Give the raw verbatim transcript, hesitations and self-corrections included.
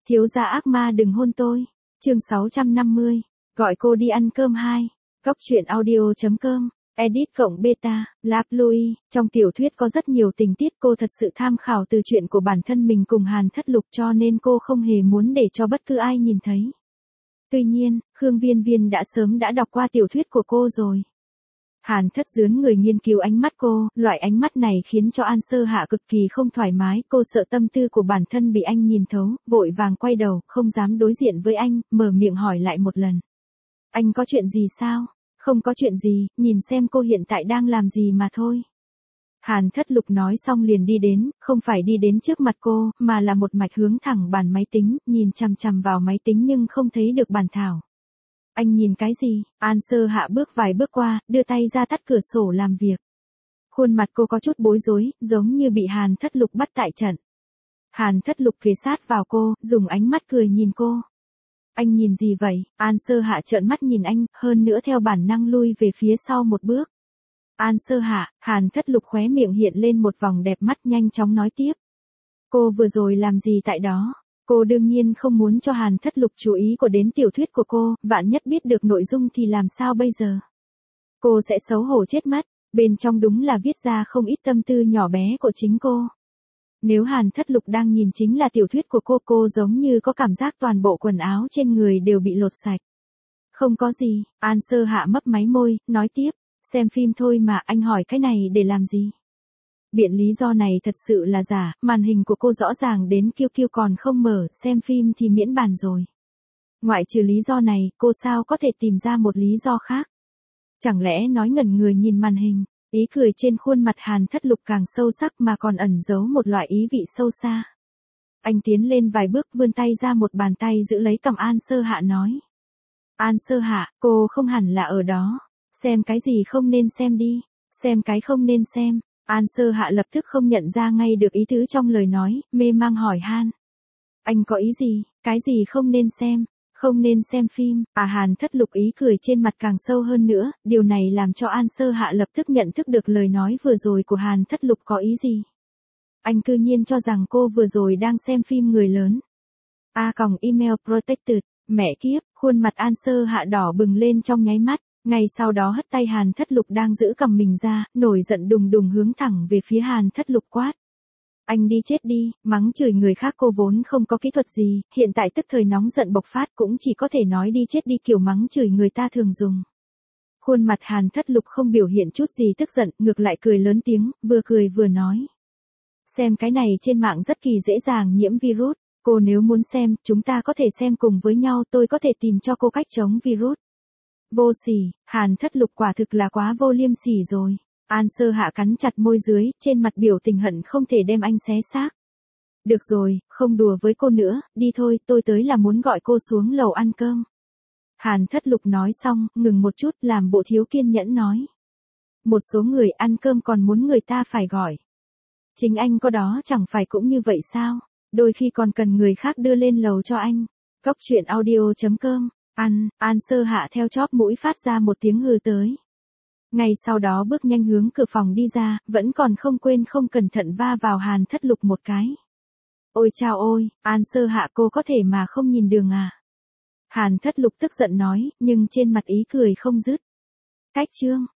Thiếu gia ác ma đừng hôn tôi. Chương sáu trăm năm mươi. Gọi cô đi ăn cơm hai. Góc truyện audio chấm com. Edit cộng beta, Lap Louis. Trong tiểu thuyết có rất nhiều tình tiết cô thật sự tham khảo từ chuyện của bản thân mình cùng Hàn Thất Lục, cho nên cô không hề muốn để cho bất cứ ai nhìn thấy. Tuy nhiên, Khương Viên Viên đã sớm đã đọc qua tiểu thuyết của cô rồi. Hàn Thất dướn người nghiên cứu ánh mắt cô, loại ánh mắt này khiến cho An Sơ Hạ cực kỳ không thoải mái, cô sợ tâm tư của bản thân bị anh nhìn thấu, vội vàng quay đầu, không dám đối diện với anh, mở miệng hỏi lại một lần. Anh có chuyện gì sao? Không có chuyện gì, nhìn xem cô hiện tại đang làm gì mà thôi. Hàn Thất Lục nói xong liền đi đến, không phải đi đến trước mặt cô, mà là một mạch hướng thẳng bàn máy tính, nhìn chằm chằm vào máy tính nhưng không thấy được bàn thảo. Anh nhìn cái gì? An Sơ Hạ bước vài bước qua, đưa tay ra tắt cửa sổ làm việc. Khuôn mặt cô có chút bối rối, giống như bị Hàn Thất Lục bắt tại trận. Hàn Thất Lục kề sát vào cô, dùng ánh mắt cười nhìn cô. Anh nhìn gì vậy? An Sơ Hạ trợn mắt nhìn anh, hơn nữa theo bản năng lui về phía sau một bước. An Sơ Hạ, Hàn Thất Lục khóe miệng hiện lên một vòng đẹp mắt, nhanh chóng nói tiếp. Cô vừa rồi làm gì tại đó? Cô đương nhiên không muốn cho Hàn Thất Lục chú ý của đến tiểu thuyết của cô, vạn nhất biết được nội dung thì làm sao bây giờ? Cô sẽ xấu hổ chết mất, bên trong đúng là viết ra không ít tâm tư nhỏ bé của chính cô. Nếu Hàn Thất Lục đang nhìn chính là tiểu thuyết của cô, cô giống như có cảm giác toàn bộ quần áo trên người đều bị lột sạch. Không có gì, An Sơ Hạ mấp máy môi, nói tiếp, xem phim thôi mà, anh hỏi cái này để làm gì? Biện lý do này thật sự là giả, màn hình của cô rõ ràng đến kêu kêu còn không mở, xem phim thì miễn bàn rồi. Ngoại trừ lý do này, cô sao có thể tìm ra một lý do khác? Chẳng lẽ nói ngẩn người nhìn màn hình, ý cười trên khuôn mặt Hàn Thất Lục càng sâu sắc mà còn ẩn giấu một loại ý vị sâu xa. Anh tiến lên vài bước, vươn tay ra một bàn tay giữ lấy cằm An Sơ Hạ nói. An Sơ Hạ, cô không hẳn là ở đó. Xem cái gì không nên xem đi, xem cái không nên xem. An Sơ Hạ lập tức không nhận ra ngay được ý tứ trong lời nói, mê mang hỏi Han. Anh có ý gì, cái gì không nên xem, không nên xem phim, à Hàn Thất Lục ý cười trên mặt càng sâu hơn nữa, điều này làm cho An Sơ Hạ lập tức nhận thức được lời nói vừa rồi của Hàn Thất Lục có ý gì. Anh cư nhiên cho rằng cô vừa rồi đang xem phim người lớn. A còng email protected, mẹ kiếp, khuôn mặt An Sơ Hạ đỏ bừng lên trong nháy mắt. Ngay sau đó hất tay Hàn Thất Lục đang giữ cầm mình ra, nổi giận đùng đùng hướng thẳng về phía Hàn Thất Lục quát. Anh đi chết đi, mắng chửi người khác cô vốn không có kỹ thuật gì, hiện tại tức thời nóng giận bộc phát cũng chỉ có thể nói đi chết đi kiểu mắng chửi người ta thường dùng. Khuôn mặt Hàn Thất Lục không biểu hiện chút gì tức giận, ngược lại cười lớn tiếng, vừa cười vừa nói. Xem cái này trên mạng rất kỳ dễ dàng nhiễm virus, cô nếu muốn xem, chúng ta có thể xem cùng với nhau, tôi có thể tìm cho cô cách chống virus. Vô sỉ, Hàn Thất Lục quả thực là quá vô liêm sỉ rồi. An Sơ Hạ cắn chặt môi dưới, trên mặt biểu tình hận không thể đem anh xé xác. Được rồi, không đùa với cô nữa, đi thôi, tôi tới là muốn gọi cô xuống lầu ăn cơm. Hàn Thất Lục nói xong, ngừng một chút, làm bộ thiếu kiên nhẫn nói. Một số người ăn cơm còn muốn người ta phải gọi. Chính anh có đó chẳng phải cũng như vậy sao, đôi khi còn cần người khác đưa lên lầu cho anh. Góc truyện audio chấm com. Ăn, An Sơ Hạ theo chóp mũi phát ra một tiếng hừ tới. Ngay sau đó bước nhanh hướng cửa phòng đi ra, vẫn còn không quên không cẩn thận va vào Hàn Thất Lục một cái. Ôi chao ôi, An Sơ Hạ cô có thể mà không nhìn đường à? Hàn Thất Lục tức giận nói, nhưng trên mặt ý cười không dứt. Cách chương.